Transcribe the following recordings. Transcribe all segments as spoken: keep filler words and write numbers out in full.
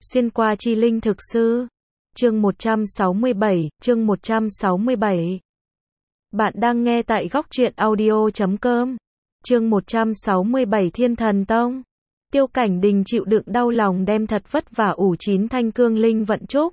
Xuyên qua chi linh thực sư. Chương một trăm sáu mươi bảy, chương một trăm sáu mươi bảy. Bạn đang nghe tại góc truyện audio chấm com. Chương một trăm sáu mươi bảy Thiên Thần Tông. Tiêu Cảnh Đình chịu đựng đau lòng đem thật vất vả ủ chín thanh cương linh vận trúc,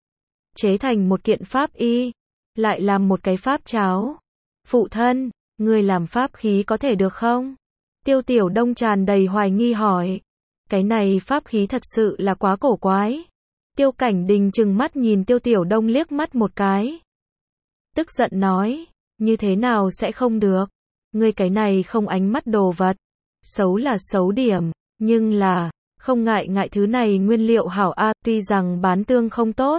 chế thành một kiện pháp y, lại làm một cái pháp cháo. Phụ thân, người làm pháp khí có thể được không? Tiêu Tiểu Đông tràn đầy hoài nghi hỏi. Cái này pháp khí thật sự là quá cổ quái. Tiêu Cảnh Đình trừng mắt nhìn Tiêu Tiểu Đông liếc mắt một cái. Tức giận nói, như thế nào sẽ không được? Ngươi cái này không ánh mắt đồ vật. Xấu là xấu điểm, nhưng là, không ngại ngại thứ này nguyên liệu hảo a, tuy rằng bán tương không tốt.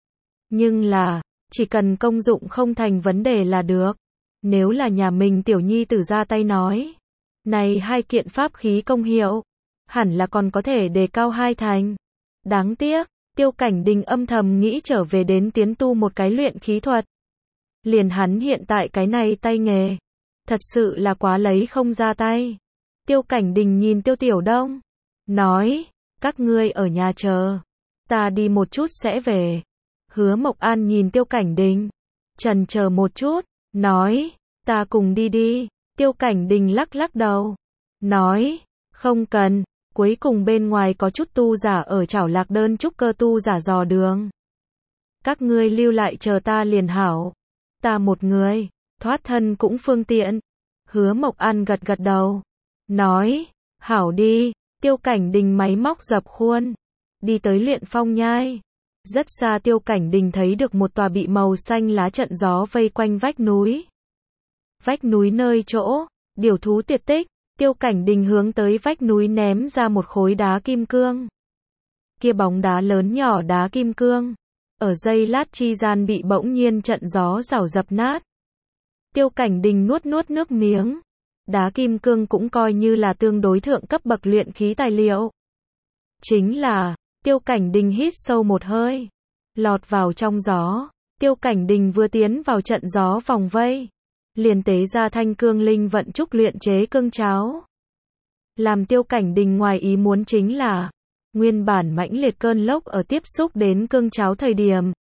Nhưng là, chỉ cần công dụng không thành vấn đề là được. Nếu là nhà mình tiểu nhi tử ra tay nói. Này hai kiện pháp khí công hiệu, hẳn là còn có thể đề cao hai thành. Đáng tiếc, Tiêu Cảnh Đình âm thầm nghĩ trở về đến tiến tu một cái luyện khí thuật. Liền hắn hiện tại cái này tay nghề, thật sự là quá lấy không ra tay. Tiêu Cảnh Đình nhìn Tiêu Tiểu Đông, nói, các ngươi ở nhà chờ, ta đi một chút sẽ về. Hứa Mộc An nhìn Tiêu Cảnh Đình, chần chờ một chút, nói, ta cùng đi đi. Tiêu Cảnh Đình lắc lắc đầu, nói, không cần. Cuối cùng bên ngoài có chút tu giả ở chảo lạc đơn trúc cơ tu giả dò đường. Các ngươi lưu lại chờ ta liền hảo. Ta một người, thoát thân cũng phương tiện. Hứa Mộc An gật gật đầu, nói, hảo đi. Tiêu Cảnh Đình máy móc dập khuôn, đi tới luyện phong nhai. Rất xa Tiêu Cảnh Đình thấy được một tòa bị màu xanh lá trận gió vây quanh vách núi. Vách núi nơi chỗ, điểu thú tuyệt tích. Tiêu Cảnh Đình hướng tới vách núi ném ra một khối đá kim cương. Kia bóng đá lớn nhỏ đá kim cương, ở giây lát chi gian bị bỗng nhiên trận gió rảo dập nát. Tiêu Cảnh Đình nuốt nuốt nước miếng. Đá kim cương cũng coi như là tương đối thượng cấp bậc luyện khí tài liệu. Chính là, Tiêu Cảnh Đình hít sâu một hơi, lọt vào trong gió. Tiêu Cảnh Đình vừa tiến vào trận gió vòng vây, liền tế ra thanh cương linh vận trúc luyện chế cương cháo. Làm Tiêu Cảnh Đình ngoài ý muốn chính là, nguyên bản mãnh liệt cơn lốc ở tiếp xúc đến cương cháo thời điểm,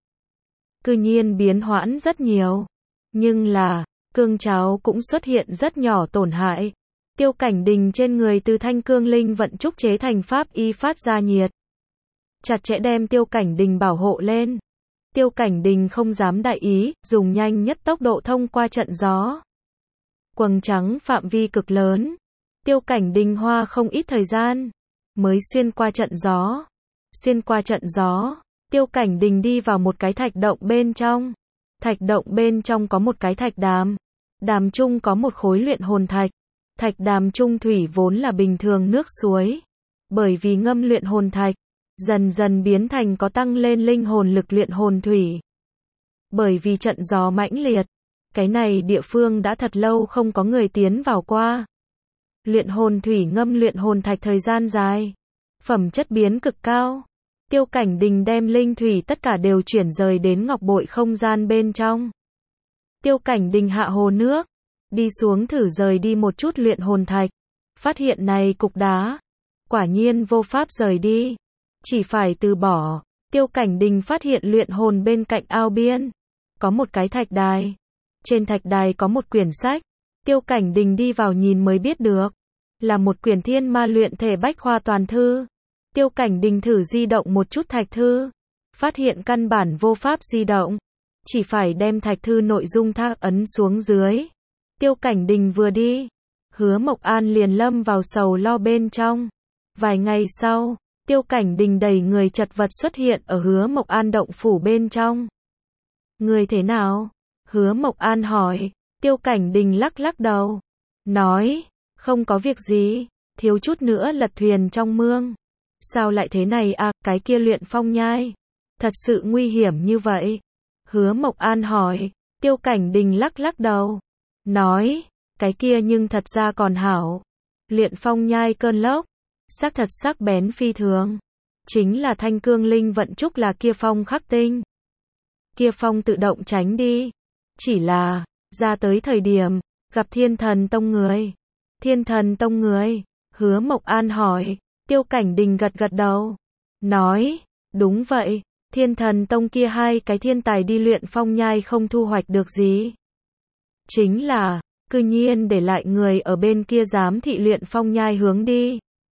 cư nhiên biến hoãn rất nhiều. Nhưng là, cương cháo cũng xuất hiện rất nhỏ tổn hại. Tiêu Cảnh Đình trên người từ thanh cương linh vận trúc chế thành pháp y phát ra nhiệt, chặt chẽ đem Tiêu Cảnh Đình bảo hộ lên. Tiêu Cảnh Đình không dám đại ý, dùng nhanh nhất tốc độ thông qua trận gió. Quầng trắng phạm vi cực lớn. Tiêu Cảnh Đình hoa không ít thời gian, mới xuyên qua trận gió. Xuyên qua trận gió, Tiêu Cảnh Đình đi vào một cái thạch động bên trong. Thạch động bên trong có một cái thạch đàm. Đàm chung có một khối luyện hồn thạch. Thạch đàm chung thủy vốn là bình thường nước suối. Bởi vì ngâm luyện hồn thạch, dần dần biến thành có tăng lên linh hồn lực luyện hồn thủy. Bởi vì trận gió mãnh liệt, cái này địa phương đã thật lâu không có người tiến vào qua. Luyện hồn thủy ngâm luyện hồn thạch thời gian dài, phẩm chất biến cực cao. Tiêu Cảnh Đình đem linh thủy tất cả đều chuyển rời đến ngọc bội không gian bên trong. Tiêu Cảnh Đình hạ hồ nước, đi xuống thử rời đi một chút luyện hồn thạch, phát hiện này cục đá, quả nhiên vô pháp rời đi. Chỉ phải từ bỏ. Tiêu Cảnh Đình phát hiện luyện hồn bên cạnh ao biên, có một cái thạch đài. Trên thạch đài có một quyển sách. Tiêu Cảnh Đình đi vào nhìn mới biết được, là một quyển thiên ma luyện thể bách khoa toàn thư. Tiêu Cảnh Đình thử di động một chút thạch thư, phát hiện căn bản vô pháp di động, chỉ phải đem thạch thư nội dung thác ấn xuống dưới. Tiêu Cảnh Đình vừa đi, Hứa Mộc An liền lâm vào sầu lo bên trong. Vài ngày sau, Tiêu Cảnh Đình đầy người chật vật xuất hiện ở Hứa Mộc An động phủ bên trong. Người thế nào? Hứa Mộc An hỏi. Tiêu Cảnh Đình lắc lắc đầu, nói, không có việc gì, thiếu chút nữa lật thuyền trong mương. Sao lại thế này à, cái kia luyện phong nhai, thật sự nguy hiểm như vậy? Hứa Mộc An hỏi. Tiêu Cảnh Đình lắc lắc đầu, nói, cái kia nhưng thật ra còn hảo. Luyện phong nhai cơn lốc, sắc thật sắc bén phi thường. Chính là thanh cương linh vận trúc là kia phong khắc tinh. Kia phong tự động tránh đi. Chỉ là, ra tới thời điểm, gặp Thiên Thần Tông người. Thiên Thần Tông người? Hứa Mộc An hỏi. Tiêu Cảnh Đình gật gật đầu, nói, Đúng vậy, Thiên Thần Tông kia hai cái thiên tài đi luyện phong nhai không thu hoạch được gì. Chính là, cư nhiên để lại người ở bên kia giám thị luyện phong nhai hướng đi.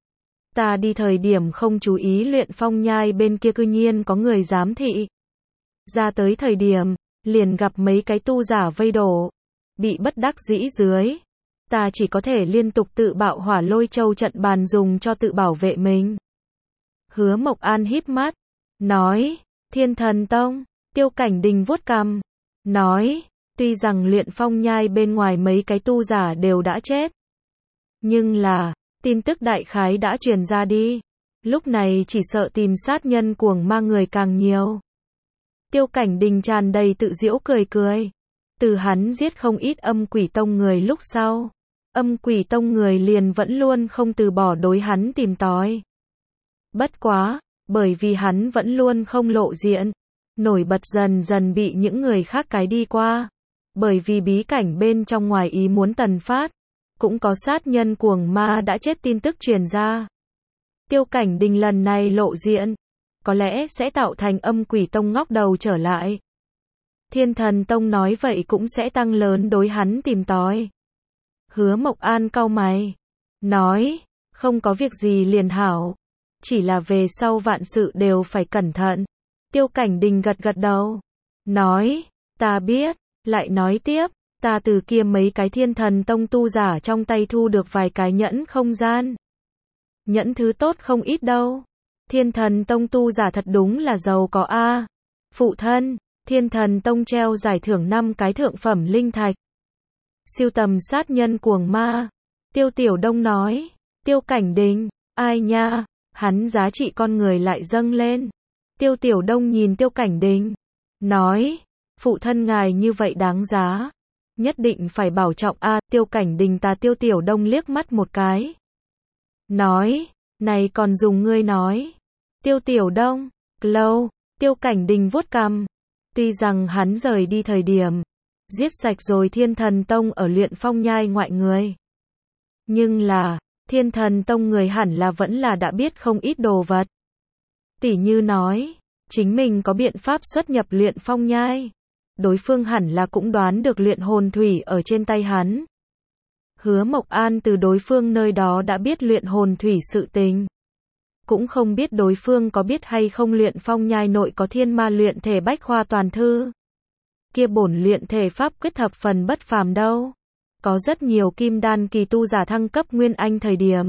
Ta đi thời điểm không chú ý luyện phong nhai bên kia cư nhiên có người giám thị. Ra tới thời điểm, liền gặp mấy cái tu giả vây đổ. Bị bất đắc dĩ dưới. Ta chỉ có thể liên tục tự bạo hỏa lôi châu trận bàn dùng cho tự bảo vệ mình. Hứa Mộc An híp mắt. Nói, Thiên Thần Tông, Tiêu Cảnh Đình vuốt cằm. Nói, tuy rằng luyện phong nhai bên ngoài mấy cái tu giả đều đã chết. Nhưng là, tin tức đại khái đã truyền ra đi. Lúc này chỉ sợ tìm sát nhân cuồng ma người càng nhiều. Tiêu Cảnh Đình tràn đầy tự giễu cười cười. Từ hắn giết không ít âm quỷ tông người lúc sau. Âm quỷ tông người liền vẫn luôn không từ bỏ đối hắn tìm tòi. Bất quá, bởi vì hắn vẫn luôn không lộ diện. Nổi bật dần dần bị những người khác cái đi qua. Bởi vì bí cảnh bên trong ngoài ý muốn tần phát. Cũng có sát nhân cuồng ma đã chết tin tức truyền ra. Tiêu Cảnh Đình lần này lộ diện. Có lẽ sẽ tạo thành âm quỷ tông ngóc đầu trở lại. Thiên Thần Tông nói vậy cũng sẽ tăng lớn đối hắn tìm tòi. Hứa Mộc An cau mày. Nói, không có việc gì liền hảo. Chỉ là về sau vạn sự đều phải cẩn thận. Tiêu Cảnh Đình gật gật đầu. Nói, ta biết, lại nói tiếp, ta từ kia mấy cái Thiên Thần Tông tu giả trong tay thu được vài cái nhẫn không gian. Nhẫn thứ tốt không ít đâu. Thiên Thần Tông tu giả thật đúng là giàu có a. Phụ thân, Thiên Thần Tông treo giải thưởng năm cái thượng phẩm linh thạch. Siêu tầm sát nhân cuồng ma. Tiêu Tiểu Đông nói. Tiêu Cảnh Đình, ai nha, hắn giá trị con người lại dâng lên. Tiêu Tiểu Đông nhìn Tiêu Cảnh Đình. Nói, phụ thân ngài như vậy đáng giá. Nhất định phải bảo trọng a. Tiêu Cảnh Đình ta Tiêu Tiểu Đông liếc mắt một cái. Nói, này còn dùng ngươi nói. Tiêu Tiểu Đông, lâu, Tiêu Cảnh Đình vuốt cằm. Tuy rằng hắn rời đi thời điểm, giết sạch rồi Thiên Thần Tông ở luyện phong nhai ngoại người. Nhưng là, Thiên Thần Tông người hẳn là vẫn là đã biết không ít đồ vật. Tỉ như nói, chính mình có biện pháp xuất nhập luyện phong nhai. Đối phương hẳn là cũng đoán được luyện hồn thủy ở trên tay hắn. Hứa Mộc An từ đối phương nơi đó đã biết luyện hồn thủy sự tình. Cũng không biết đối phương có biết hay không luyện phong nhai nội có thiên ma luyện thể bách khoa toàn thư. Kia bổn luyện thể pháp quyết thập phần bất phàm đâu. Có rất nhiều kim đan kỳ tu giả thăng cấp nguyên anh thời điểm.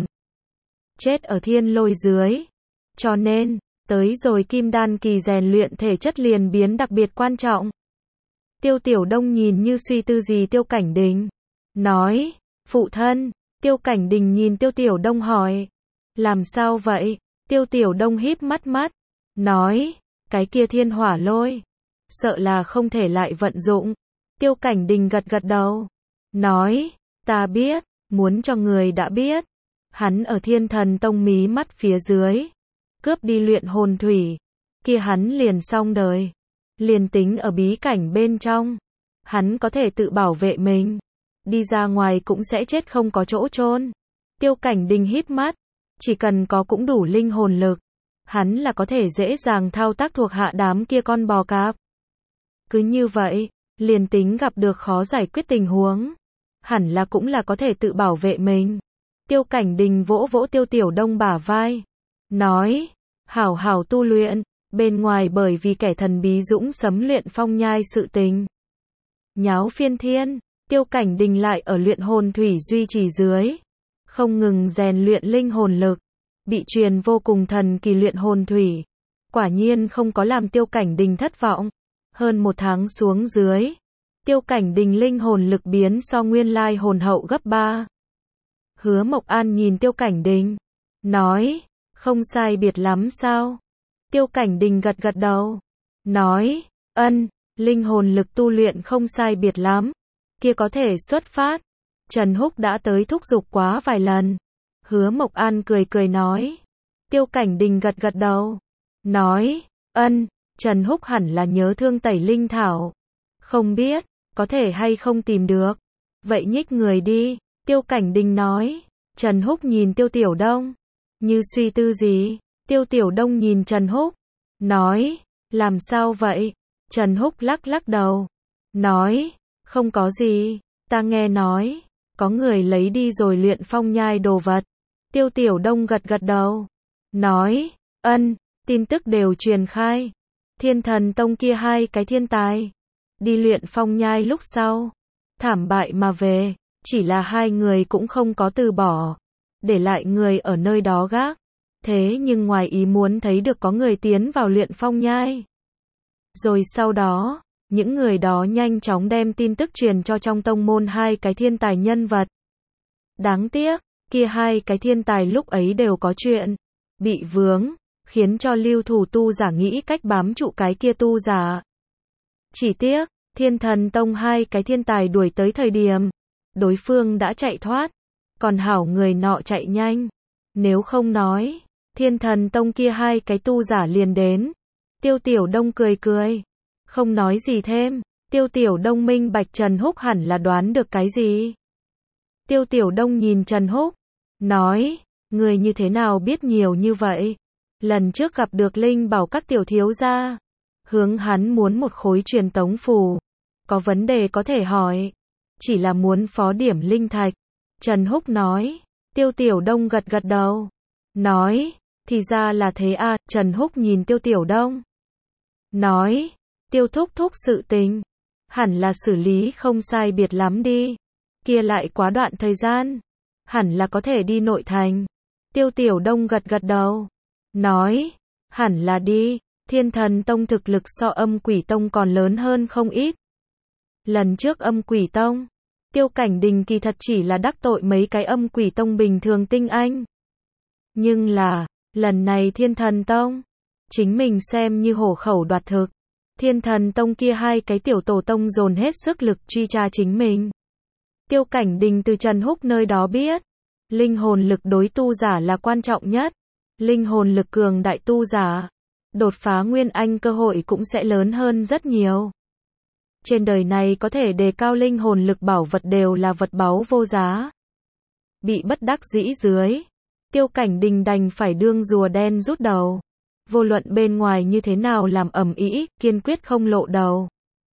Chết ở thiên lôi dưới. Cho nên, tới rồi kim đan kỳ rèn luyện thể chất liền biến đặc biệt quan trọng. Tiêu Tiểu Đông nhìn như suy tư gì Tiêu Cảnh Đình. Nói, phụ thân, Tiêu Cảnh Đình nhìn Tiêu Tiểu Đông hỏi. Làm sao vậy? Tiêu Tiểu Đông híp mắt mắt. Nói, cái kia thiên hỏa lôi. Sợ là không thể lại vận dụng. Tiêu Cảnh Đình gật gật đầu. Nói, ta biết, muốn cho người đã biết. Hắn ở Thiên Thần Tông mí mắt phía dưới. Cướp đi luyện hồn thủy. Kia hắn liền xong đời. Liền tính ở bí cảnh bên trong. Hắn có thể tự bảo vệ mình. Đi ra ngoài cũng sẽ chết không có chỗ chôn. Tiêu Cảnh Đình híp mắt. Chỉ cần có cũng đủ linh hồn lực. Hắn là có thể dễ dàng thao tác thuộc hạ đám kia con bò cạp. Cứ như vậy, liền tính gặp được khó giải quyết tình huống. Hẳn là cũng là có thể tự bảo vệ mình. Tiêu Cảnh Đình vỗ vỗ Tiêu Tiểu Đông bả vai. Nói, hảo hảo tu luyện. Bên ngoài bởi vì kẻ thần bí dũng sấm luyện phong nhai sự tình. Nháo phiên thiên, Tiêu Cảnh Đình lại ở luyện hồn thủy duy trì dưới. Không ngừng rèn luyện linh hồn lực. Bị truyền vô cùng thần kỳ luyện hồn thủy. Quả nhiên không có làm Tiêu Cảnh Đình thất vọng. Hơn một tháng xuống dưới. Tiêu Cảnh Đình linh hồn lực biến so nguyên lai hồn hậu gấp ba. Hứa Mộc An nhìn Tiêu Cảnh Đình. Nói, không sai biệt lắm sao? Tiêu Cảnh Đình gật gật đầu. Nói, ân, linh hồn lực tu luyện không sai biệt lắm. Kia có thể xuất phát. Trần Húc đã tới thúc giục quá vài lần. Hứa Mộc An cười cười nói. Tiêu Cảnh Đình gật gật đầu. Nói, ân, Trần Húc hẳn là nhớ thương tẩy linh thảo. Không biết, có thể hay không tìm được. Vậy nhích người đi, Tiêu Cảnh Đình nói. Trần Húc nhìn Tiêu Tiểu Đông. Như suy tư gì, Tiêu Tiểu Đông nhìn Trần Húc. nói, làm sao vậy? Trần Húc lắc lắc đầu, nói, không có gì, ta nghe nói, có người lấy đi rồi luyện phong nhai đồ vật. Tiêu Tiểu Đông gật gật đầu, nói, ân, tin tức đều truyền khai. Thiên Thần Tông kia hai cái thiên tài, đi luyện phong nhai lúc sau, thảm bại mà về, chỉ là hai người cũng không có từ bỏ, để lại người ở nơi đó gác. Thế nhưng ngoài ý muốn thấy được có người tiến vào luyện phong nhai. Rồi sau đó, những người đó nhanh chóng đem tin tức truyền cho trong tông môn hai cái thiên tài nhân vật. Đáng tiếc, kia hai cái thiên tài lúc ấy đều có chuyện, bị vướng, khiến cho lưu thủ tu giả nghĩ cách bám trụ cái kia tu giả. Chỉ tiếc, Thiên Thần Tông hai cái thiên tài đuổi tới thời điểm, đối phương đã chạy thoát, còn hảo người nọ chạy nhanh. Nếu không nói, Thiên Thần Tông kia hai cái tu giả liền đến. Tiêu Tiểu Đông cười cười, không nói gì thêm. Tiêu Tiểu Đông minh bạch Trần Húc hẳn là đoán được cái gì. Tiêu Tiểu Đông nhìn Trần Húc, nói, người như thế nào biết nhiều như vậy? Lần trước gặp được Linh Bảo các tiểu thiếu gia, hướng hắn muốn một khối truyền tống phù, có vấn đề có thể hỏi, chỉ là muốn phó điểm linh thạch. Trần Húc nói. Tiêu Tiểu Đông gật gật đầu, nói, thì ra là thế à. Trần Húc nhìn Tiêu Tiểu Đông, nói, Tiêu thúc thúc sự tình, hẳn là xử lý không sai biệt lắm đi, kia lại quá đoạn thời gian, hẳn là có thể đi nội thành. Tiêu Tiểu Đông gật gật đầu, nói, hẳn là đi, Thiên Thần Tông thực lực so Âm Quỷ Tông còn lớn hơn không ít. Lần trước Âm Quỷ Tông, Tiêu Cảnh Đình kỳ thật chỉ là đắc tội mấy cái Âm Quỷ Tông bình thường tinh anh. Nhưng là, lần này Thiên Thần Tông, chính mình xem như hổ khẩu đoạt thực. Thiên Thần Tông kia hai cái tiểu tổ tông dồn hết sức lực truy tra chính mình. Tiêu Cảnh Đình từ Trần Húc nơi đó biết, linh hồn lực đối tu giả là quan trọng nhất. Linh hồn lực cường đại tu giả, đột phá nguyên anh cơ hội cũng sẽ lớn hơn rất nhiều. Trên đời này có thể đề cao linh hồn lực bảo vật đều là vật báu vô giá. Bị bất đắc dĩ dưới, Tiêu Cảnh Đình đành phải đương rùa đen rút đầu. Vô luận bên ngoài như thế nào làm ầm ĩ, kiên quyết không lộ đầu.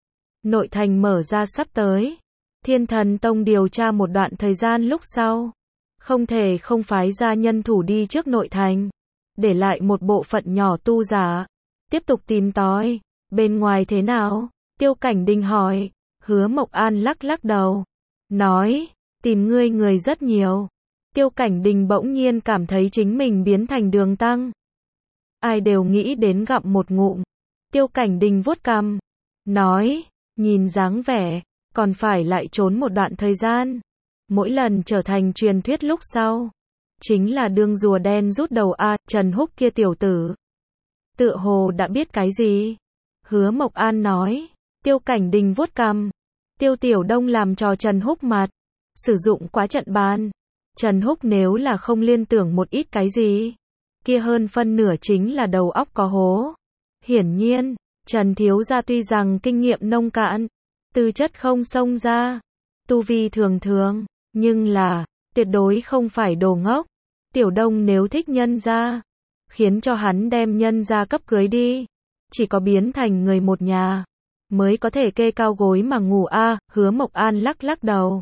Nội thành mở ra sắp tới. Thiên Thần Tông điều tra một đoạn thời gian lúc sau, không thể không phái ra nhân thủ đi trước nội thành, để lại một bộ phận nhỏ tu giả, tiếp tục tìm tòi. Bên ngoài thế nào? Tiêu Cảnh Đình hỏi. Hứa Mộc An lắc lắc đầu, nói, tìm ngươi người rất nhiều. Tiêu Cảnh Đình bỗng nhiên cảm thấy chính mình biến thành Đường Tăng. Ai đều nghĩ đến gặm một ngụm. Tiêu Cảnh Đình vuốt cằm, nói, nhìn dáng vẻ, còn phải lại trốn một đoạn thời gian. Mỗi lần trở thành truyền thuyết lúc sau, chính là đương rùa đen rút đầu a. Trần Húc kia tiểu tử, tựa hồ đã biết cái gì? Hứa Mộc An nói. Tiêu Cảnh Đình vuốt cằm. Tiêu Tiểu Đông làm trò Trần Húc mặt, sử dụng quá trận bàn. Trần Húc nếu là không liên tưởng một ít cái gì, kia hơn phân nửa chính là đầu óc có hố. Hiển nhiên, Trần thiếu gia tuy rằng kinh nghiệm nông cạn, tư chất không xông ra, tu vi thường thường, nhưng là, tuyệt đối không phải đồ ngốc. Tiểu Đông nếu thích nhân gia, khiến cho hắn đem nhân gia cấp cưới đi. Chỉ có biến thành người một nhà, mới có thể kê cao gối mà ngủ a. Hứa Mộc An lắc lắc đầu,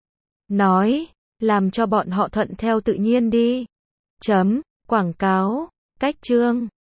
nói, làm cho bọn họ thuận theo tự nhiên đi. Chấm, quảng cáo, cách chương.